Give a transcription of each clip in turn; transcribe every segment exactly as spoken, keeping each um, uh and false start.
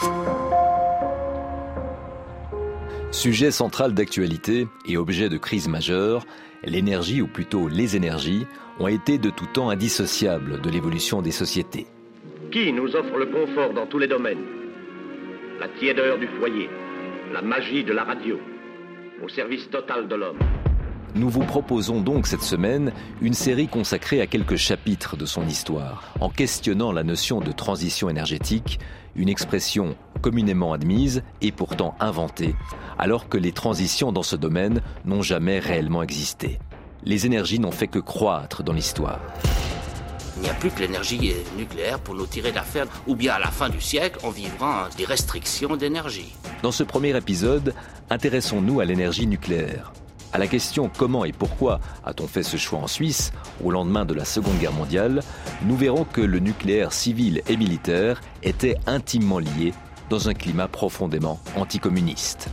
Sujet central d'actualité et objet de crise majeure, l'énergie, ou plutôt les énergies, ont été de tout temps indissociables de l'évolution des sociétés. Qui nous offre le confort dans tous les domaines? La tiédeur du foyer, la magie de la radio, au service total de l'homme. Nous vous proposons donc cette semaine une série consacrée à quelques chapitres de son histoire, en questionnant la notion de transition énergétique, une expression communément admise et pourtant inventée, alors que les transitions dans ce domaine n'ont jamais réellement existé. Les énergies n'ont fait que croître dans l'histoire. Il n'y a plus que l'énergie nucléaire pour nous tirer d'affaire, ou bien à la fin du siècle, on vivra des restrictions d'énergie. Dans ce premier épisode, intéressons-nous à l'énergie nucléaire. À la question comment et pourquoi a-t-on fait ce choix en Suisse au lendemain de la Seconde Guerre mondiale, nous verrons que le nucléaire civil et militaire était intimement lié dans un climat profondément anticommuniste.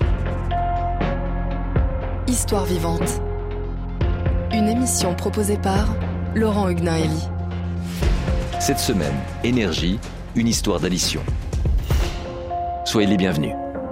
Histoire vivante. Une émission proposée par Laurent Hugnaeli. Cette semaine, Énergie, une histoire d'addition. Soyez les bienvenus.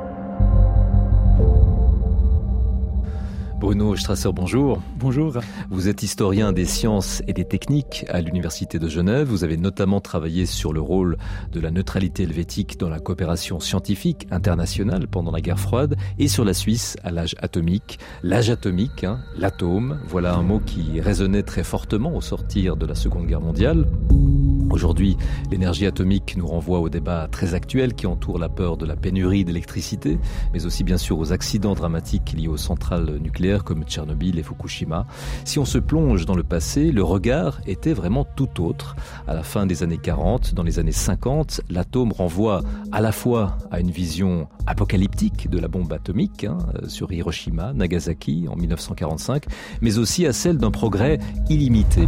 Bruno Strasser, bonjour. Bonjour. Vous êtes historien des sciences et des techniques à l'Université de Genève. Vous avez notamment travaillé sur le rôle de la neutralité helvétique dans la coopération scientifique internationale pendant la guerre froide et sur la Suisse à l'âge atomique. L'âge atomique, hein, l'atome, voilà un mot qui résonnait très fortement au sortir de la Seconde Guerre mondiale. Aujourd'hui, l'énergie atomique nous renvoie au débat très actuel qui entoure la peur de la pénurie d'électricité, mais aussi bien sûr aux accidents dramatiques liés aux centrales nucléaires comme Tchernobyl et Fukushima. Si on se plonge dans le passé, le regard était vraiment tout autre. À la fin des années quarante, dans les années cinquante, l'atome renvoie à la fois à une vision apocalyptique de la bombe atomique hein, sur Hiroshima, Nagasaki en dix-neuf cent quarante-cinq, mais aussi à celle d'un progrès illimité.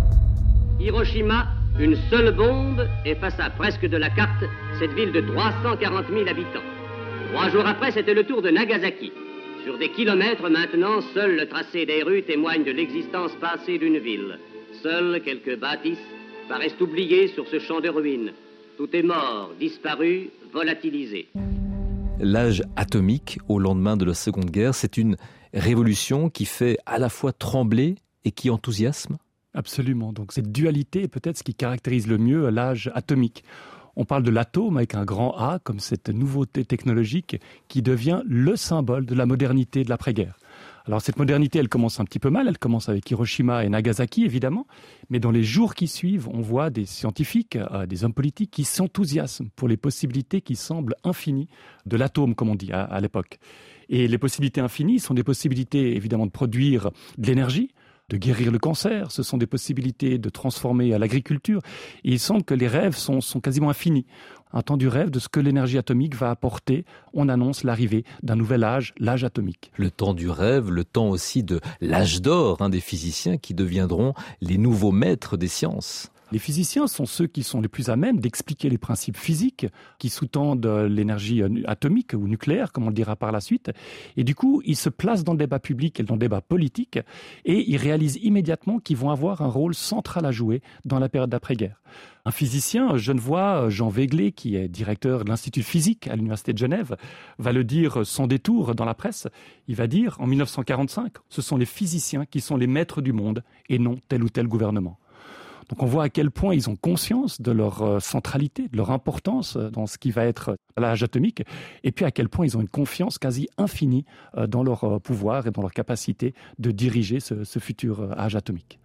Hiroshima, une seule bombe effaça presque de la carte cette ville de trois cent quarante mille habitants. Trois jours après, c'était le tour de Nagasaki. Sur des kilomètres maintenant, seul le tracé des rues témoigne de l'existence passée d'une ville. Seules quelques bâtisses paraissent oubliées sur ce champ de ruines. Tout est mort, disparu, volatilisé. L'âge atomique au lendemain de la Seconde Guerre, c'est une révolution qui fait à la fois trembler et qui enthousiasme. Absolument. Donc cette dualité est peut-être ce qui caractérise le mieux l'âge atomique. On parle de l'atome avec un grand A, comme cette nouveauté technologique qui devient le symbole de la modernité de l'après-guerre. Alors cette modernité, elle commence un petit peu mal, elle commence avec Hiroshima et Nagasaki évidemment, mais dans les jours qui suivent, on voit des scientifiques, euh, des hommes politiques qui s'enthousiasment pour les possibilités qui semblent infinies de l'atome, comme on dit à, à l'époque. Et les possibilités infinies sont des possibilités évidemment de produire de l'énergie, de guérir le cancer, ce sont des possibilités de transformer à l'agriculture. Et il semble que les rêves sont, sont quasiment infinis. Un temps du rêve de ce que l'énergie atomique va apporter, on annonce l'arrivée d'un nouvel âge, l'âge atomique. Le temps du rêve, le temps aussi de l'âge d'or hein, des physiciens qui deviendront les nouveaux maîtres des sciences. Les physiciens sont ceux qui sont les plus à même d'expliquer les principes physiques qui sous-tendent l'énergie atomique ou nucléaire, comme on le dira par la suite. Et du coup, ils se placent dans le débat public et dans le débat politique et ils réalisent immédiatement qu'ils vont avoir un rôle central à jouer dans la période d'après-guerre. Un physicien genevois, Jean Wegeler, qui est directeur de l'Institut de physique à l'Université de Genève, va le dire sans détour dans la presse. Il va dire, en dix-neuf cent quarante-cinq, ce sont les physiciens qui sont les maîtres du monde et non tel ou tel gouvernement. Donc on voit à quel point ils ont conscience de leur centralité, de leur importance dans ce qui va être l'âge atomique, et puis à quel point ils ont une confiance quasi infinie dans leur pouvoir et dans leur capacité de diriger ce, ce futur âge atomique.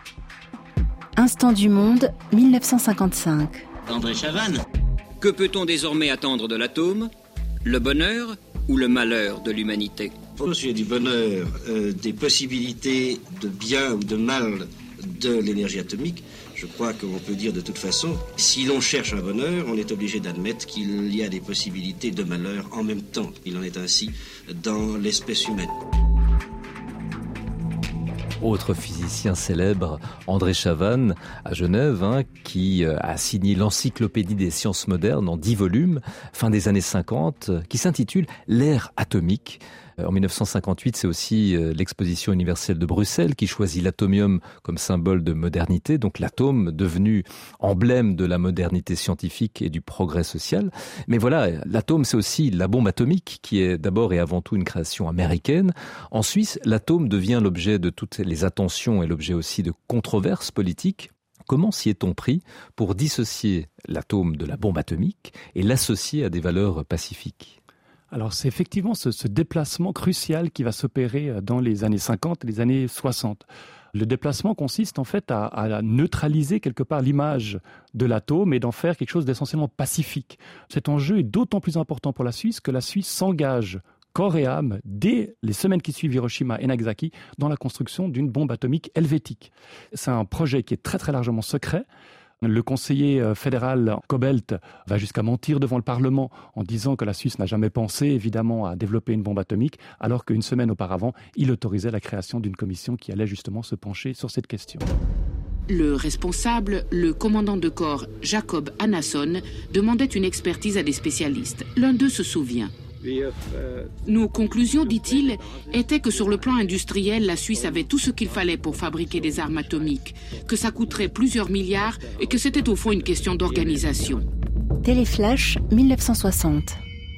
Instant du monde, dix-neuf cent cinquante-cinq. André Chavannes. Que peut-on désormais attendre de l'atome ? Le bonheur ou le malheur de l'humanité ? Au sujet du bonheur, euh, des possibilités de bien ou de mal de l'énergie atomique, je crois qu'on peut dire de toute façon, si l'on cherche un bonheur, on est obligé d'admettre qu'il y a des possibilités de malheur en même temps. Il en est ainsi dans l'espèce humaine. Autre physicien célèbre, André Chavannes, à Genève, hein, qui a signé l'Encyclopédie des sciences modernes en dix volumes, fin des années cinquante, qui s'intitule « L'ère atomique ». En mille neuf cent cinquante-huit, c'est aussi l'exposition universelle de Bruxelles qui choisit l'atomium comme symbole de modernité, donc l'atome devenu emblème de la modernité scientifique et du progrès social. Mais voilà, l'atome, c'est aussi la bombe atomique qui est d'abord et avant tout une création américaine. En Suisse, l'atome devient l'objet de toutes les attentions et l'objet aussi de controverses politiques. Comment s'y est-on pris pour dissocier l'atome de la bombe atomique et l'associer à des valeurs pacifiques ? Alors c'est effectivement ce, ce déplacement crucial qui va s'opérer dans les années cinquante et les années soixante. Le déplacement consiste en fait à, à neutraliser quelque part l'image de l'atome et d'en faire quelque chose d'essentiellement pacifique. Cet enjeu est d'autant plus important pour la Suisse que la Suisse s'engage corps et âme, dès les semaines qui suivent Hiroshima et Nagasaki, dans la construction d'une bombe atomique helvétique. C'est un projet qui est très très largement secret. Le conseiller fédéral Kobelt va jusqu'à mentir devant le Parlement en disant que la Suisse n'a jamais pensé, évidemment, à développer une bombe atomique, alors qu'une semaine auparavant, il autorisait la création d'une commission qui allait justement se pencher sur cette question. Le responsable, le commandant de corps Jacob Anasson, demandait une expertise à des spécialistes. L'un d'eux se souvient. Nos conclusions, dit-il, étaient que sur le plan industriel, la Suisse avait tout ce qu'il fallait pour fabriquer des armes atomiques, que ça coûterait plusieurs milliards et que c'était au fond une question d'organisation. Téléflash mille neuf cent soixante.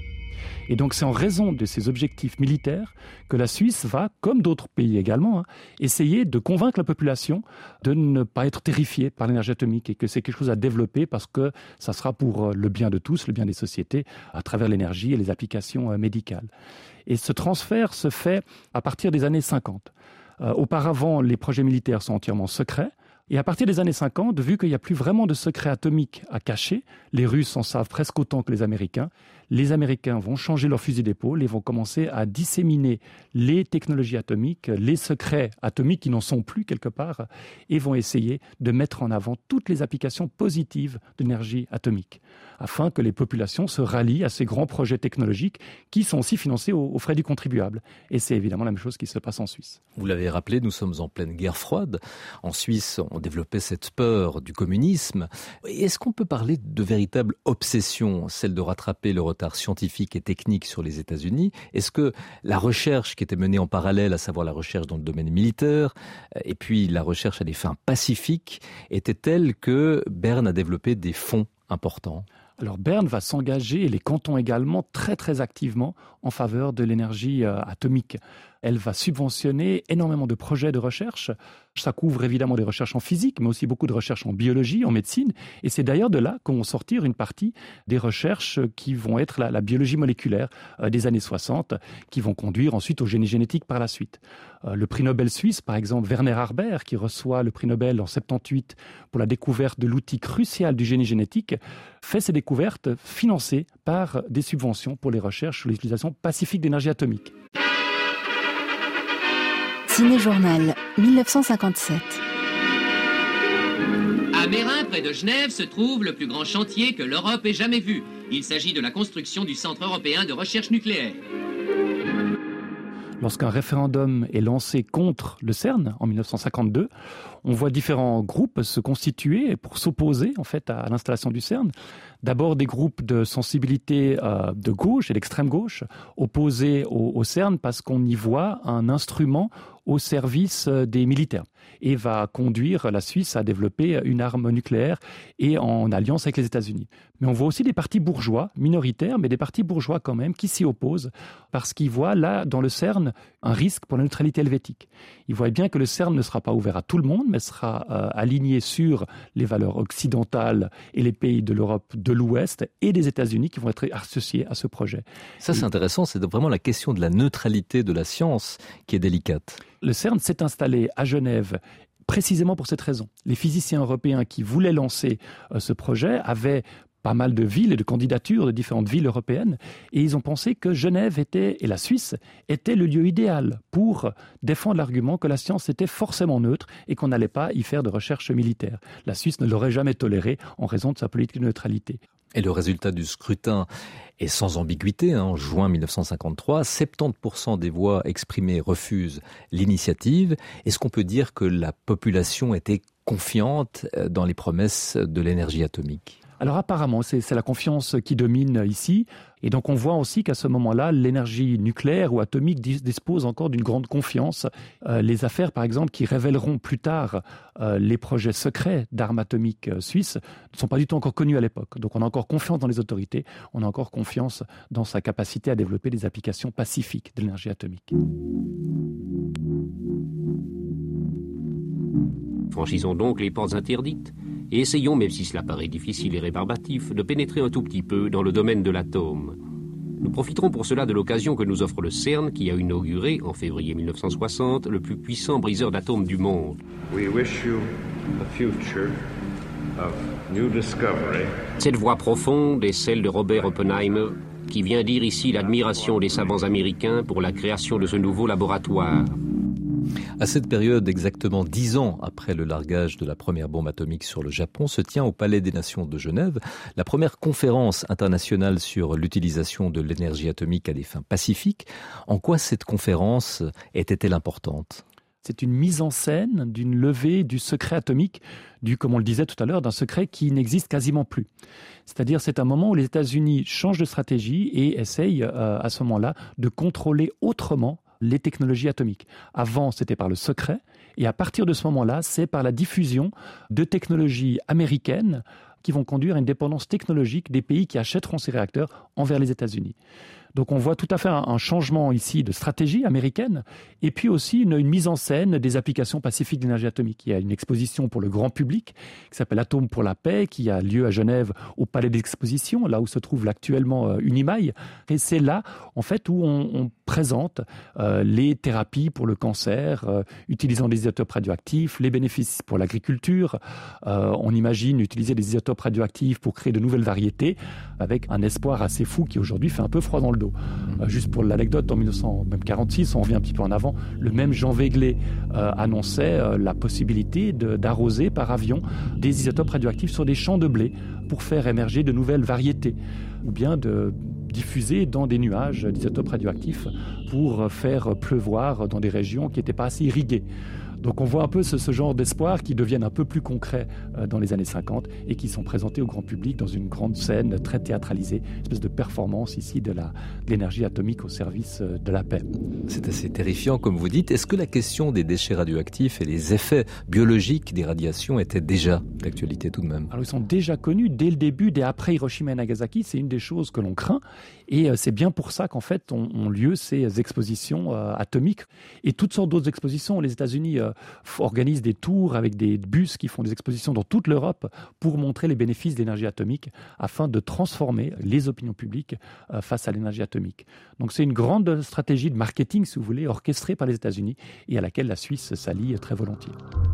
Et donc c'est en raison de ces objectifs militaires que la Suisse va, comme d'autres pays également, hein, essayer de convaincre la population de ne pas être terrifiée par l'énergie atomique et que c'est quelque chose à développer parce que ça sera pour le bien de tous, le bien des sociétés, à travers l'énergie et les applications médicales. Et ce transfert se fait à partir des années cinquante. Euh, auparavant, les projets militaires sont entièrement secrets. Et à partir des années cinquante, vu qu'il n'y a plus vraiment de secrets atomiques à cacher, les Russes en savent presque autant que les Américains, les Américains vont changer leur fusil d'épaule et vont commencer à disséminer les technologies atomiques, les secrets atomiques qui n'en sont plus quelque part, et vont essayer de mettre en avant toutes les applications positives d'énergie atomique, afin que les populations se rallient à ces grands projets technologiques qui sont aussi financés aux, aux frais du contribuable. Et c'est évidemment la même chose qui se passe en Suisse. Vous l'avez rappelé, nous sommes en pleine guerre froide. En Suisse, on développait cette peur du communisme. Est-ce qu'on peut parler de véritable obsession, celle de rattraper le retard scientifique et technique sur les États-Unis? Est-ce que la recherche qui était menée en parallèle, à savoir la recherche dans le domaine militaire, et puis la recherche à des fins pacifiques, était telle que Berne a développé des fonds importants? Alors Berne va s'engager, et les cantons également, très très activement en faveur de l'énergie euh, atomique. Elle va subventionner énormément de projets de recherche. Ça couvre évidemment des recherches en physique, mais aussi beaucoup de recherches en biologie, en médecine. Et c'est d'ailleurs de là qu'on va sortir une partie des recherches qui vont être la, la biologie moléculaire euh, des années soixante, qui vont conduire ensuite au génie génétique par la suite. Euh, le prix Nobel suisse, par exemple, Werner Harber, qui reçoit le prix Nobel en soixante-dix-huit pour la découverte de l'outil crucial du génie génétique, fait ses découvertes financées par des subventions pour les recherches sur l'utilisation pacifique d'énergie atomique. Ciné-Journal, mille neuf cent cinquante-sept. À Mérin, près de Genève, se trouve le plus grand chantier que l'Europe ait jamais vu. Il s'agit de la construction du Centre européen de recherche nucléaire. Lorsqu'un référendum est lancé contre le CERN en mille neuf cent cinquante-deux, on voit différents groupes se constituer pour s'opposer en fait à l'installation du CERN. D'abord des groupes de sensibilité euh, de gauche et d'extrême gauche opposés au, au CERN parce qu'on y voit un instrument au service des militaires et va conduire la Suisse à développer une arme nucléaire et en alliance avec les États-Unis. Mais on voit aussi des partis bourgeois, minoritaires, mais des partis bourgeois quand même, qui s'y opposent parce qu'ils voient là, dans le CERN, un risque pour la neutralité helvétique. Ils voient bien que le CERN ne sera pas ouvert à tout le monde, mais sera euh, aligné sur les valeurs occidentales et les pays de l'Europe de l'Ouest et des États-Unis qui vont être associés à ce projet. Ça, c'est et... intéressant, c'est vraiment la question de la neutralité de la science qui est délicate. Le CERN s'est installé à Genève précisément pour cette raison. Les physiciens européens qui voulaient lancer euh, ce projet avaient pas mal de villes et de candidatures de différentes villes européennes et ils ont pensé que Genève était, et la Suisse était le lieu idéal pour défendre l'argument que la science était forcément neutre et qu'on n'allait pas y faire de recherche militaire. La Suisse ne l'aurait jamais toléré en raison de sa politique de neutralité. Et le résultat du scrutin est sans ambiguïté. En juin mille neuf cent cinquante-trois, soixante-dix pour cent des voix exprimées refusent l'initiative. Est-ce qu'on peut dire que la population était confiante dans les promesses de l'énergie atomique ? Alors apparemment, c'est, c'est la confiance qui domine ici. Et donc on voit aussi qu'à ce moment-là, l'énergie nucléaire ou atomique dispose encore d'une grande confiance. Euh, les affaires, par exemple, qui révéleront plus tard euh, les projets secrets d'armes atomiques euh, suisses ne sont pas du tout encore connus à l'époque. Donc on a encore confiance dans les autorités, on a encore confiance dans sa capacité à développer des applications pacifiques de l'énergie atomique. Franchissons donc les portes interdites et essayons, même si cela paraît difficile et rébarbatif, de pénétrer un tout petit peu dans le domaine de l'atome. Nous profiterons pour cela de l'occasion que nous offre le CERN, qui a inauguré, en février mille neuf cent soixante, le plus puissant briseur d'atomes du monde. We wish you a future of new discovery. Cette voix profonde est celle de Robert Oppenheimer, qui vient dire ici l'admiration des savants américains pour la création de ce nouveau laboratoire. À cette période, exactement dix ans après le largage de la première bombe atomique sur le Japon, se tient au Palais des Nations de Genève la première conférence internationale sur l'utilisation de l'énergie atomique à des fins pacifiques. En quoi cette conférence était-elle importante ? C'est une mise en scène d'une levée du secret atomique, du, comme on le disait tout à l'heure, d'un secret qui n'existe quasiment plus. C'est-à-dire c'est un moment où les États-Unis changent de stratégie et essayent euh, à ce moment-là de contrôler autrement les technologies atomiques. Avant, c'était par le secret, et à partir de ce moment-là, c'est par la diffusion de technologies américaines qui vont conduire à une dépendance technologique des pays qui achèteront ces réacteurs envers les États-Unis. Donc on voit tout à fait un, un changement ici de stratégie américaine et puis aussi une, une mise en scène des applications pacifiques d'énergie atomique. Il y a une exposition pour le grand public qui s'appelle Atomes pour la paix qui a lieu à Genève au Palais d'Exposition, là où se trouve actuellement euh, Unimail. Et c'est là en fait où on, on présente euh, les thérapies pour le cancer, euh, utilisant des isotopes radioactifs, les bénéfices pour l'agriculture. Euh, on imagine utiliser des isotopes radioactifs pour créer de nouvelles variétés avec un espoir assez fou qui aujourd'hui fait un peu froid dans le dos. Euh, juste pour l'anecdote, en mille neuf cent quarante-six, on revient un petit peu en avant, le même Jean Wegelet euh, annonçait euh, la possibilité de, d'arroser par avion des isotopes radioactifs sur des champs de blé pour faire émerger de nouvelles variétés, ou bien de diffuser dans des nuages d'isotopes radioactifs pour faire pleuvoir dans des régions qui n'étaient pas assez irriguées. Donc on voit un peu ce, ce genre d'espoir qui deviennent un peu plus concrets euh, dans les années cinquante et qui sont présentés au grand public dans une grande scène très théâtralisée, une espèce de performance ici de, la, de l'énergie atomique au service euh, de la paix. C'est assez terrifiant comme vous dites. Est-ce que la question des déchets radioactifs et les effets biologiques des radiations étaient déjà d'actualité tout de même ? Alors ils sont déjà connus dès le début, dès après Hiroshima et Nagasaki, c'est une des choses que l'on craint et euh, c'est bien pour ça qu'en fait ont, ont lieu ces expositions euh, atomiques et toutes sortes d'autres expositions. Les États-Unis euh, organisent des tours avec des bus qui font des expositions dans toute l'Europe pour montrer les bénéfices de l'énergie atomique afin de transformer les opinions publiques euh, face à l'énergie atomique. Donc c'est une grande stratégie de marketing, si vous voulez, orchestrée par les États-Unis et à laquelle la Suisse s'allie très volontiers.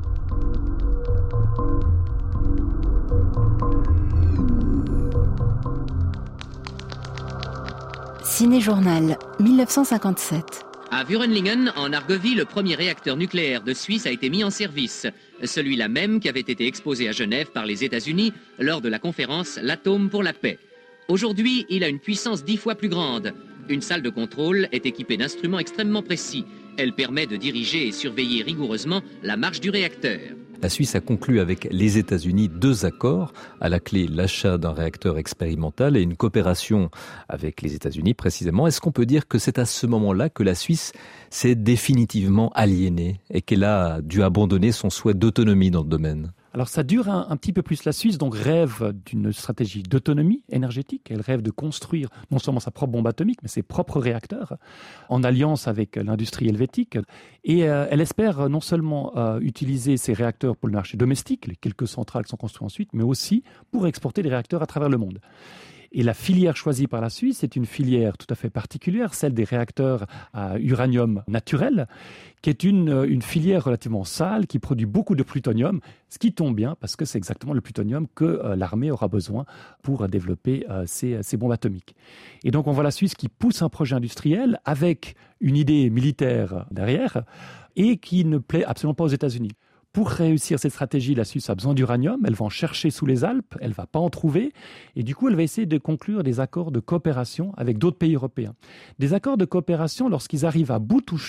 Ciné-Journal, mille neuf cent cinquante-sept. À Wurenlingen, en Argovie, le premier réacteur nucléaire de Suisse a été mis en service. Celui-là même qui avait été exposé à Genève par les États-Unis lors de la conférence L'Atome pour la paix. Aujourd'hui, il a une puissance dix fois plus grande. Une salle de contrôle est équipée d'instruments extrêmement précis. Elle permet de diriger et surveiller rigoureusement la marche du réacteur. La Suisse a conclu avec les États-Unis deux accords, à la clé l'achat d'un réacteur expérimental et une coopération avec les États-Unis précisément. Est-ce qu'on peut dire que c'est à ce moment-là que la Suisse s'est définitivement aliénée et qu'elle a dû abandonner son souhait d'autonomie dans le domaine ? Alors ça dure un, un petit peu plus. La Suisse donc rêve d'une stratégie d'autonomie énergétique. Elle rêve de construire non seulement sa propre bombe atomique, mais ses propres réacteurs en alliance avec l'industrie helvétique. Et euh, elle espère non seulement euh, utiliser ces réacteurs pour le marché domestique, les quelques centrales qui sont construites ensuite, mais aussi pour exporter des réacteurs à travers le monde. Et la filière choisie par la Suisse est une filière tout à fait particulière, celle des réacteurs à uranium naturel, qui est une, une filière relativement sale, qui produit beaucoup de plutonium, ce qui tombe bien parce que c'est exactement le plutonium que euh, l'armée aura besoin pour développer euh, ces, ces bombes atomiques. Et donc on voit la Suisse qui pousse un projet industriel avec une idée militaire derrière et qui ne plaît absolument pas aux États-Unis. Pour réussir cette stratégie, la Suisse a besoin d'uranium, elle va en chercher sous les Alpes, elle ne va pas en trouver, et du coup elle va essayer de conclure des accords de coopération avec d'autres pays européens. Des accords de coopération, lorsqu'ils arrivent à bout touchant,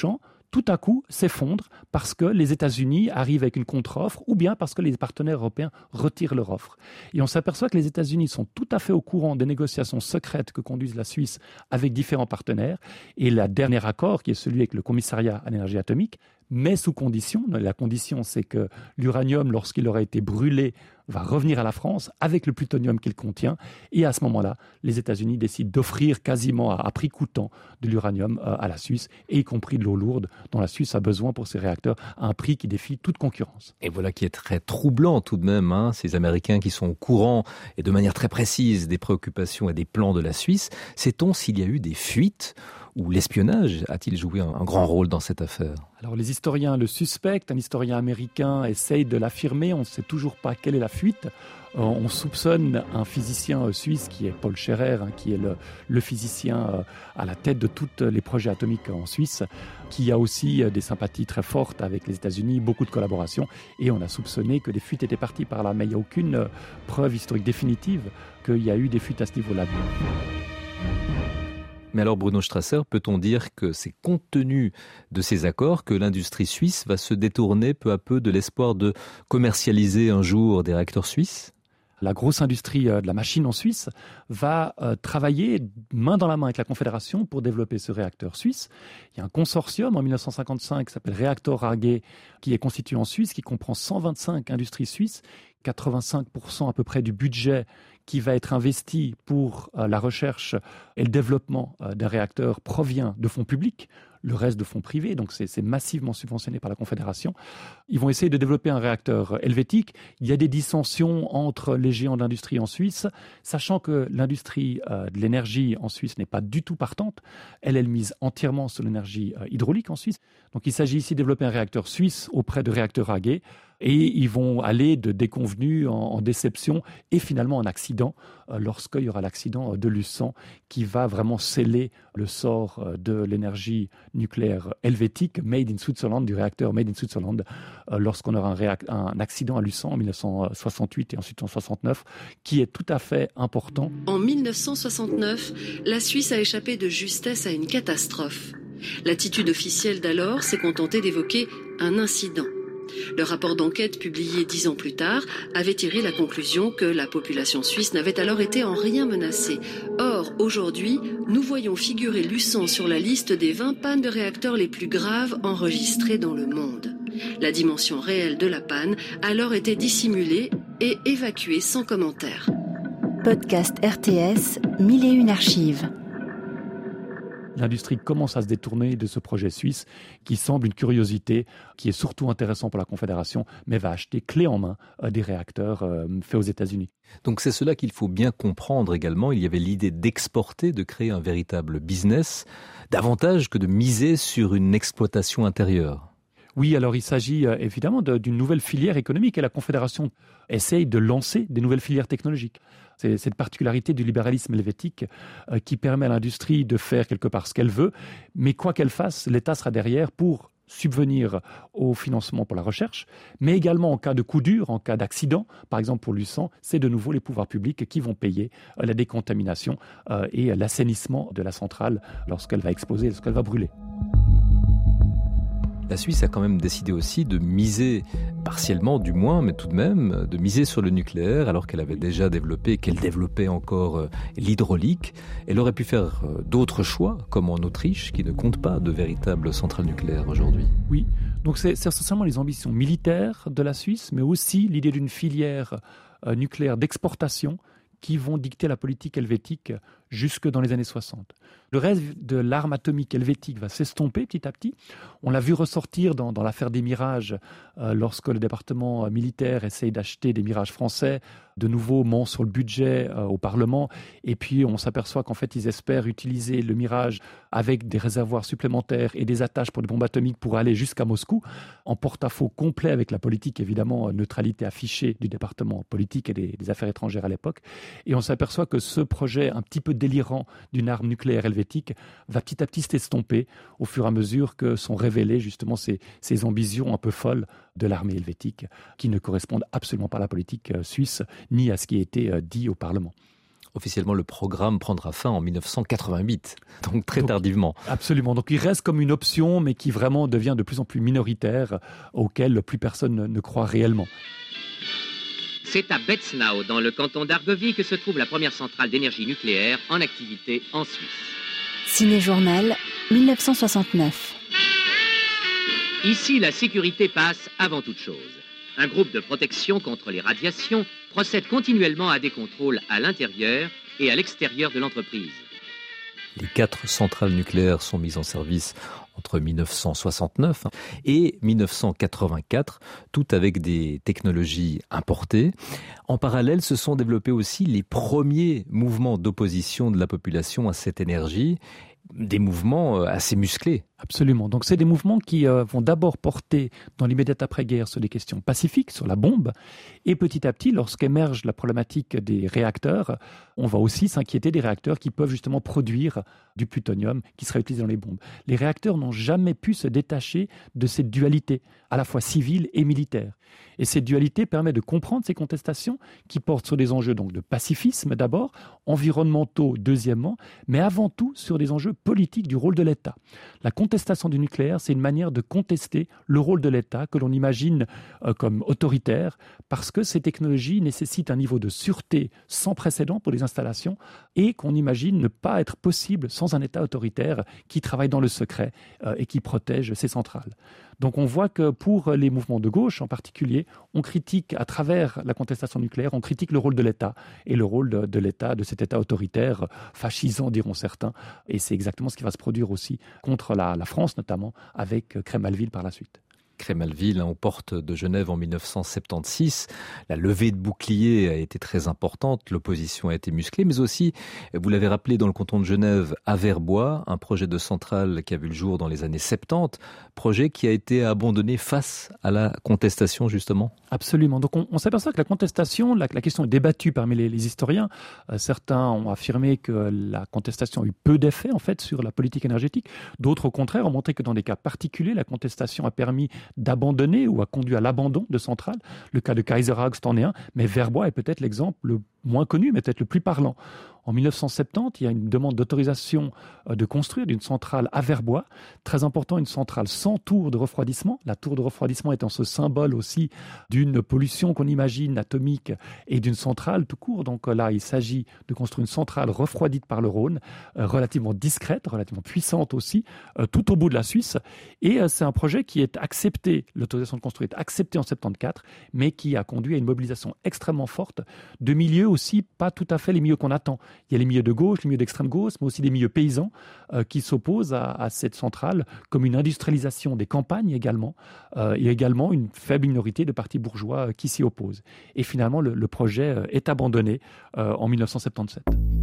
tout à coup s'effondre parce que les États-Unis arrivent avec une contre-offre ou bien parce que les partenaires européens retirent leur offre. Et on s'aperçoit que les États-Unis sont tout à fait au courant des négociations secrètes que conduisent la Suisse avec différents partenaires. Et le dernier accord, qui est celui avec le commissariat à l'énergie atomique, mais sous condition. La condition, c'est que l'uranium, lorsqu'il aura été brûlé, va revenir à la France avec le plutonium qu'il contient. Et à ce moment-là, les États-Unis décident d'offrir quasiment à, à prix coûtant de l'uranium euh, à la Suisse, et y compris de l'eau lourde dont la Suisse a besoin pour ses réacteurs à un prix qui défie toute concurrence. Et voilà qui est très troublant tout de même, hein, ces Américains qui sont au courant et de manière très précise des préoccupations et des plans de la Suisse. Sait-on s'il y a eu des fuites ou l'espionnage a-t-il joué un, un grand rôle dans cette affaire? Alors les historiens le suspectent, un historien américain essaye de l'affirmer, on ne sait toujours pas quelle est la fuite. Euh, on soupçonne un physicien euh, suisse qui est Paul Scherrer, hein, qui est le, le physicien euh, à la tête de tous les projets atomiques en Suisse, qui a aussi euh, des sympathies très fortes avec les États-Unis, beaucoup de collaboration, et on a soupçonné que des fuites étaient parties par là, mais il n'y a aucune euh, preuve historique définitive qu'il y a eu des fuites à ce niveau-là. Mais alors Bruno Strasser, peut-on dire que c'est compte tenu de ces accords que l'industrie suisse va se détourner peu à peu de l'espoir de commercialiser un jour des réacteurs suisses ? La grosse industrie de la machine en Suisse va euh, travailler main dans la main avec la Confédération pour développer ce réacteur suisse. Il y a un consortium en dix-neuf cent cinquante-cinq qui s'appelle Reaktor A G qui est constitué en Suisse, qui comprend cent vingt-cinq industries suisses, quatre-vingt-cinq pour cent à peu près du budget qui va être investi pour euh, la recherche et le développement euh, d'un réacteur provient de fonds publics, le reste de fonds privés, donc c'est, c'est massivement subventionné par la Confédération. Ils vont essayer de développer un réacteur helvétique. Il y a des dissensions entre les géants de l'industrie en Suisse, sachant que l'industrie euh, de l'énergie en Suisse n'est pas du tout partante. Elle, elle mise entièrement sur l'énergie euh, hydraulique en Suisse. Donc il s'agit ici de développer un réacteur suisse auprès de Reaktor A G. Et ils vont aller de déconvenus en, en déception et finalement en accident euh, lorsqu'il y aura l'accident de Luçon qui va vraiment sceller le sort euh, de l'énergie nucléaire helvétique made in Switzerland, du réacteur made in Switzerland, euh, lorsqu'on aura un, réac- un accident à Luçon en dix-neuf cent soixante-huit et ensuite en soixante-neuf, qui est tout à fait important. En dix-neuf cent soixante-neuf, la Suisse a échappé de justesse à une catastrophe. L'attitude officielle d'alors s'est contentée d'évoquer un incident. Le rapport d'enquête publié dix ans plus tard avait tiré la conclusion que la population suisse n'avait alors été en rien menacée. Or, aujourd'hui, nous voyons figurer Luçon sur la liste des vingt pannes de réacteurs les plus graves enregistrées dans le monde. La dimension réelle de la panne a alors été dissimulée et évacuée sans commentaire. Podcast R T S, mille et une archives. L'industrie commence à se détourner de ce projet suisse qui semble une curiosité, qui est surtout intéressant pour la Confédération, mais va acheter clé en main des réacteurs faits aux États-Unis. Donc c'est cela qu'il faut bien comprendre également. Il y avait l'idée d'exporter, de créer un véritable business, davantage que de miser sur une exploitation intérieure. Oui, alors il s'agit euh, évidemment de, d'une nouvelle filière économique et la Confédération essaye de lancer des nouvelles filières technologiques. C'est cette particularité du libéralisme helvétique euh, qui permet à l'industrie de faire quelque part ce qu'elle veut, mais quoi qu'elle fasse, l'État sera derrière pour subvenir au financement pour la recherche, mais également en cas de coup dur, en cas d'accident, par exemple pour Luçon, c'est de nouveau les pouvoirs publics qui vont payer euh, la décontamination euh, et l'assainissement de la centrale lorsqu'elle va exploser, lorsqu'elle va brûler. La Suisse a quand même décidé aussi de miser, partiellement du moins, mais tout de même, de miser sur le nucléaire, alors qu'elle avait déjà développé, qu'elle développait encore euh, l'hydraulique. Elle aurait pu faire euh, d'autres choix, comme en Autriche, qui ne compte pas de véritables centrales nucléaires aujourd'hui. Oui, donc c'est, c'est essentiellement les ambitions militaires de la Suisse, mais aussi l'idée d'une filière euh, nucléaire d'exportation qui vont dicter la politique helvétique jusque dans les années soixante. Le rêve de l'arme atomique helvétique va s'estomper petit à petit. On l'a vu ressortir dans, dans l'affaire des Mirages, euh, lorsque le département militaire essaye d'acheter des Mirages français, de nouveau ment sur le budget euh, au Parlement, et puis on s'aperçoit qu'en fait ils espèrent utiliser le Mirage avec des réservoirs supplémentaires et des attaches pour des bombes atomiques pour aller jusqu'à Moscou, en porte-à-faux complet avec la politique, évidemment, neutralité affichée du département politique et des, des affaires étrangères à l'époque. Et on s'aperçoit que ce projet un petit peu délirant d'une arme nucléaire helvétique va petit à petit s'estomper au fur et à mesure que sont révélées justement ces, ces ambitions un peu folles de l'armée helvétique qui ne correspondent absolument pas à la politique suisse ni à ce qui a été dit au Parlement. officiellement, le programme prendra fin en mille neuf cent quatre-vingt-huit, donc très donc, tardivement. Absolument. Donc il reste comme une option, mais qui vraiment devient de plus en plus minoritaire, auquel plus personne ne, ne croit réellement. C'est à Betznau, dans le canton d'Argovie, que se trouve la première centrale d'énergie nucléaire en activité en Suisse. Ciné-Journal, mille neuf cent soixante-neuf. Ici, la sécurité passe avant toute chose. Un groupe de protection contre les radiations procède continuellement à des contrôles à l'intérieur et à l'extérieur de l'entreprise. Les quatre centrales nucléaires sont mises en service entre mille neuf cent soixante-neuf et mille neuf cent quatre-vingt-quatre, toutes avec des technologies importées. En parallèle, se sont développés aussi les premiers mouvements d'opposition de la population à cette énergie, des mouvements assez musclés. Absolument. Donc c'est des mouvements qui euh, vont d'abord porter dans l'immédiate après-guerre sur des questions pacifiques, sur la bombe, et petit à petit, lorsqu'émerge la problématique des réacteurs, on va aussi s'inquiéter des réacteurs qui peuvent justement produire du plutonium qui sera utilisé dans les bombes. Les réacteurs n'ont jamais pu se détacher de cette dualité, à la fois civile et militaire. Et cette dualité permet de comprendre ces contestations qui portent sur des enjeux donc de pacifisme d'abord, environnementaux deuxièmement, mais avant tout sur des enjeux politiques du rôle de l'État. La contestation du nucléaire, c'est une manière de contester le rôle de l'État que l'on imagine euh, comme autoritaire, parce que ces technologies nécessitent un niveau de sûreté sans précédent pour les installations et qu'on imagine ne pas être possible sans un État autoritaire qui travaille dans le secret euh, et qui protège ses centrales. Donc on voit que pour les mouvements de gauche en particulier, on critique à travers la contestation nucléaire, on critique le rôle de l'État et le rôle de, de l'État, de cet État autoritaire, fascisant diront certains. Et c'est exactement ce qui va se produire aussi contre la, la France notamment, avec Creys-Malville par la suite. Creys-Malville, aux portes de Genève en mille neuf cent soixante-seize. La levée de boucliers a été très importante, l'opposition a été musclée, mais aussi, vous l'avez rappelé, dans le canton de Genève, à Verbois, un projet de centrale qui a vu le jour dans les années soixante-dix, projet qui a été abandonné face à la contestation, justement. Absolument. Donc on, on s'aperçoit que la contestation, la, la question est débattue parmi les, les historiens. Euh, certains ont affirmé que la contestation a eu peu d'effet, en fait, sur la politique énergétique. D'autres, au contraire, ont montré que dans des cas particuliers, la contestation a permis d'abandonner ou a conduit à l'abandon de centrales. Le cas de Kaiserhaus en est un, mais Verbois est peut-être l'exemple le moins connu, mais peut-être le plus parlant. En mille neuf cent soixante-dix, il y a une demande d'autorisation de construire une centrale à Verbois. Très important, une centrale sans tour de refroidissement. La tour de refroidissement étant ce symbole aussi d'une pollution qu'on imagine atomique et d'une centrale tout court. Donc là, il s'agit de construire une centrale refroidie par le Rhône, euh, relativement discrète, relativement puissante aussi, euh, tout au bout de la Suisse. Et euh, c'est un projet qui est accepté, l'autorisation de construire est acceptée en soixante-quatorze, mais qui a conduit à une mobilisation extrêmement forte de milieux aussi, pas tout à fait les milieux qu'on attend. Il y a les milieux de gauche, les milieux d'extrême gauche, mais aussi des milieux paysans euh, qui s'opposent à, à cette centrale, comme une industrialisation des campagnes également, euh, et également une faible minorité de partis bourgeois euh, qui s'y opposent. Et finalement, le, le projet euh, est abandonné euh, en mille neuf cent soixante-dix-sept.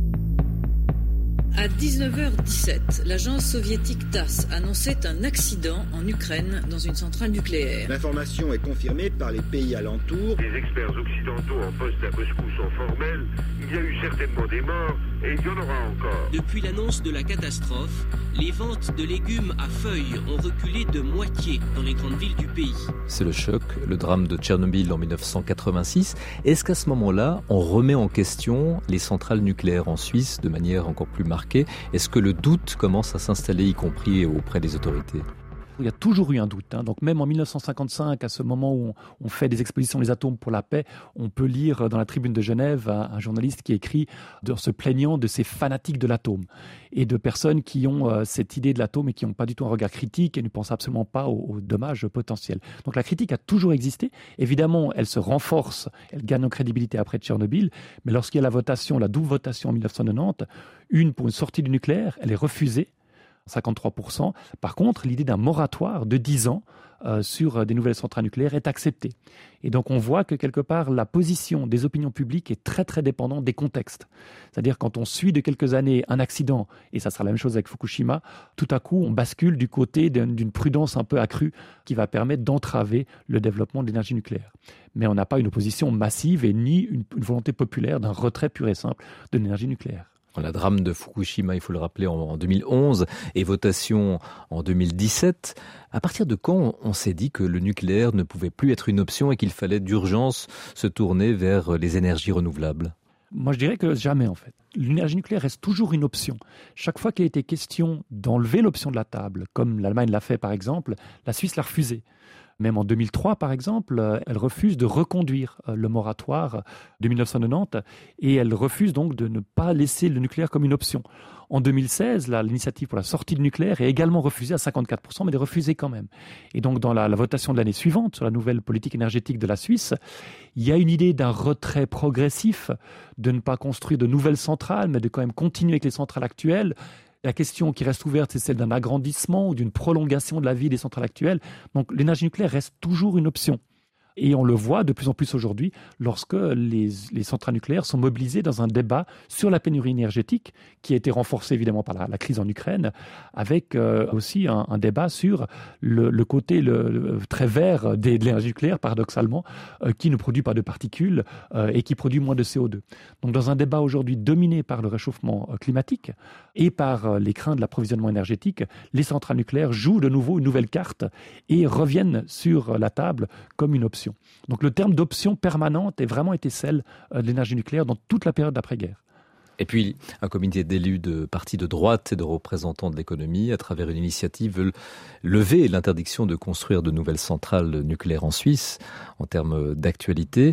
À dix-neuf heures dix-sept, l'agence soviétique TASS annonçait un accident en Ukraine dans une centrale nucléaire. L'information est confirmée par les pays alentours. Les experts occidentaux en poste à Moscou sont formels. Il y a eu certainement des morts et il y en aura encore. Depuis l'annonce de la catastrophe, les ventes de légumes à feuilles ont reculé de moitié dans les grandes villes du pays. C'est le choc, le drame de Tchernobyl en mille neuf cent quatre-vingt-six. Est-ce qu'à ce moment-là, on remet en question les centrales nucléaires en Suisse de manière encore plus marquée ? Est-ce que le doute commence à s'installer, y compris auprès des autorités ? Il y a toujours eu un doute. Hein. Donc même en mille neuf cent cinquante-cinq, à ce moment où on, on fait des expositions Les atomes pour la paix, on peut lire dans la Tribune de Genève un, un journaliste qui écrit de, se plaignant de ces fanatiques de l'atome et de personnes qui ont euh, cette idée de l'atome et qui n'ont pas du tout un regard critique et ne pensent absolument pas aux, aux dommages potentiels. Donc la critique a toujours existé. Évidemment, elle se renforce, elle gagne en crédibilité après Tchernobyl, mais lorsqu'il y a la votation, la double votation en mille neuf cent quatre-vingt-dix, une pour une sortie du nucléaire, elle est refusée. cinquante-trois pour cent. Par contre, l'idée d'un moratoire de dix ans euh, sur des nouvelles centrales nucléaires est acceptée. Et donc on voit que quelque part la position des opinions publiques est très très dépendante des contextes. C'est-à-dire quand on suit de quelques années un accident, et ça sera la même chose avec Fukushima, tout à coup on bascule du côté d'une prudence un peu accrue qui va permettre d'entraver le développement de l'énergie nucléaire. Mais on n'a pas une opposition massive et ni une, une volonté populaire d'un retrait pur et simple de l'énergie nucléaire. La drame de Fukushima, il faut le rappeler, en deux mille onze et votation en deux mille dix-sept. À partir de quand on s'est dit que le nucléaire ne pouvait plus être une option et qu'il fallait d'urgence se tourner vers les énergies renouvelables ? Moi, je dirais que jamais, en fait. L'énergie nucléaire reste toujours une option. Chaque fois qu'il a été question d'enlever l'option de la table, comme l'Allemagne l'a fait par exemple, la Suisse l'a refusé. Même en deux mille trois, par exemple, elle refuse de reconduire le moratoire de mille neuf cent quatre-vingt-dix et elle refuse donc de ne pas laisser le nucléaire comme une option. En deux mille seize, là, l'initiative pour la sortie du nucléaire est également refusée à cinquante-quatre pour cent, mais elle est refusée quand même. Et donc, dans la, la votation de l'année suivante sur la nouvelle politique énergétique de la Suisse, il y a une idée d'un retrait progressif, de ne pas construire de nouvelles centrales, mais de quand même continuer avec les centrales actuelles. La question qui reste ouverte, c'est celle d'un agrandissement ou d'une prolongation de la vie des centrales actuelles. Donc l'énergie nucléaire reste toujours une option. Et on le voit de plus en plus aujourd'hui lorsque les, les centrales nucléaires sont mobilisées dans un débat sur la pénurie énergétique qui a été renforcé évidemment par la, la crise en Ukraine, avec euh, aussi un, un débat sur le, le côté le, le, très vert des, de l'énergie nucléaire, paradoxalement, euh, qui ne produit pas de particules euh, et qui produit moins de C O deux. Donc dans un débat aujourd'hui dominé par le réchauffement climatique et par euh, les craintes de l'approvisionnement énergétique, les centrales nucléaires jouent de nouveau une nouvelle carte et reviennent sur la table comme une option. Donc le terme d'option permanente a vraiment été celle de l'énergie nucléaire dans toute la période d'après-guerre. Et puis, un comité d'élus de partis de droite et de représentants de l'économie, à travers une initiative, veulent lever l'interdiction de construire de nouvelles centrales nucléaires en Suisse, en termes d'actualité.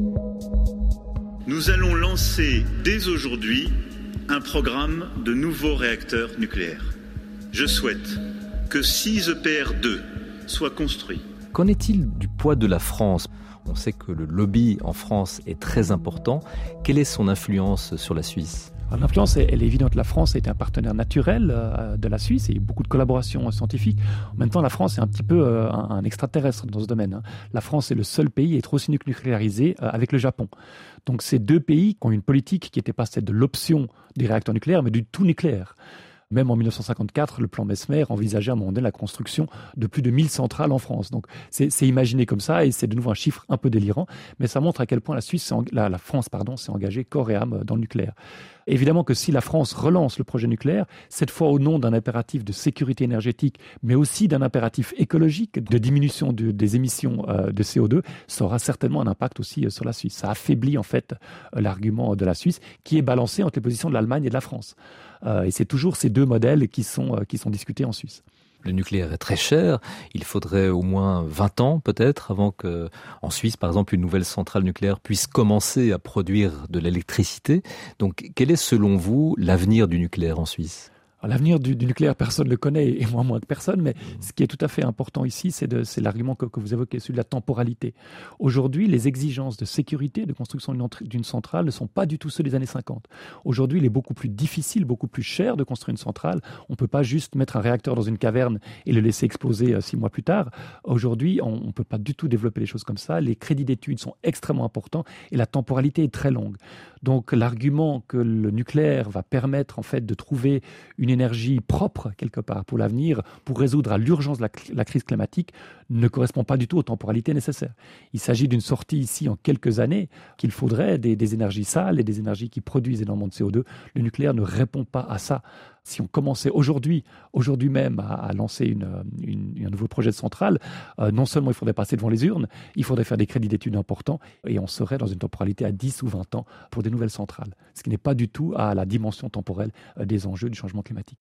Nous allons lancer dès aujourd'hui un programme de nouveaux réacteurs nucléaires. Je souhaite que six E P R deux soient construits. Qu'en est-il du poids de la France ? On sait que le lobby en France est très important. Quelle est son influence sur la Suisse ? Alors, l'influence, elle est évidente. La France est un partenaire naturel euh, de la Suisse et il y a beaucoup de collaborations scientifiques. En même temps, la France est un petit peu euh, un, un extraterrestre dans ce domaine. Hein. La France est le seul pays à être aussi nucléarisé euh, avec le Japon. Donc, ces deux pays qui ont une politique qui n'était pas celle de l'option des réacteurs nucléaires, mais du tout nucléaire. Même en mille neuf cent cinquante-quatre, le plan Mesmer envisageait à un moment donné la construction de plus de mille centrales en France. Donc c'est, c'est imaginé comme ça et c'est de nouveau un chiffre un peu délirant, mais ça montre à quel point la, Suisse, la, la France pardon, s'est engagée corps et âme dans le nucléaire. Évidemment que si la France relance le projet nucléaire, cette fois au nom d'un impératif de sécurité énergétique, mais aussi d'un impératif écologique de diminution de, des émissions euh, de C O deux, ça aura certainement un impact aussi euh, sur la Suisse. Ça affaiblit en fait euh, l'argument de la Suisse qui est balancé entre les positions de l'Allemagne et de la France. Euh, et c'est toujours ces deux modèles qui sont, euh, qui sont discutés en Suisse. Le nucléaire est très cher. Il faudrait au moins vingt ans peut-être avant que, en Suisse par exemple, une nouvelle centrale nucléaire puisse commencer à produire de l'électricité. Donc quel est selon vous l'avenir du nucléaire en Suisse ? L'avenir du, du nucléaire, personne ne le connaît, et moi moins que personne, mais ce qui est tout à fait important ici, c'est, de, c'est l'argument que, que vous évoquez, celui de la temporalité. Aujourd'hui, les exigences de sécurité, de construction d'une, d'une centrale ne sont pas du tout ceux des années cinquante. Aujourd'hui, il est beaucoup plus difficile, beaucoup plus cher de construire une centrale. On ne peut pas juste mettre un réacteur dans une caverne et le laisser exploser euh, six mois plus tard. Aujourd'hui, on ne peut pas du tout développer les choses comme ça. Les crédits d'études sont extrêmement importants et la temporalité est très longue. Donc l'argument que le nucléaire va permettre en fait de trouver une énergie propre quelque part pour l'avenir, pour résoudre à l'urgence de la, la crise climatique, ne correspond pas du tout aux temporalités nécessaires. Il s'agit d'une sortie ici en quelques années qu'il faudrait des, des énergies sales et des énergies qui produisent énormément de C O deux. Le nucléaire ne répond pas à ça. Si on commençait aujourd'hui, aujourd'hui même, à, à lancer une, une, un nouveau projet de centrale, euh, non seulement il faudrait passer devant les urnes, il faudrait faire des crédits d'études importants et on serait dans une temporalité à dix ou vingt ans pour des nouvelles centrales, ce qui n'est pas du tout à la dimension temporelle euh, des enjeux du changement climatique.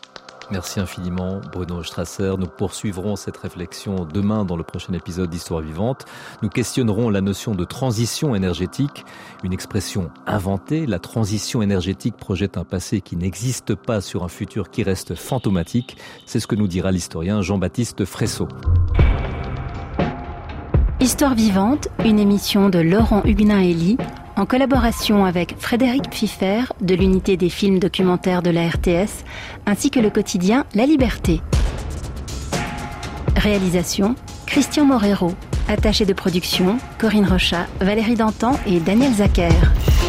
Merci infiniment Bruno Strasser. Nous poursuivrons cette réflexion demain dans le prochain épisode d'Histoire vivante. Nous questionnerons la notion de transition énergétique, une expression inventée. La transition énergétique projette un passé qui n'existe pas sur un futur qui reste fantomatique. C'est ce que nous dira l'historien Jean-Baptiste Fressot. Histoire vivante, une émission de Laurent Huguenin-Elie, en collaboration avec Frédéric Pfiffer de l'unité des films documentaires de la R T S, ainsi que le quotidien La Liberté. Réalisation, Christian Morero. Attaché de production, Corinne Rochat, Valérie Dantan et Daniel Zacher.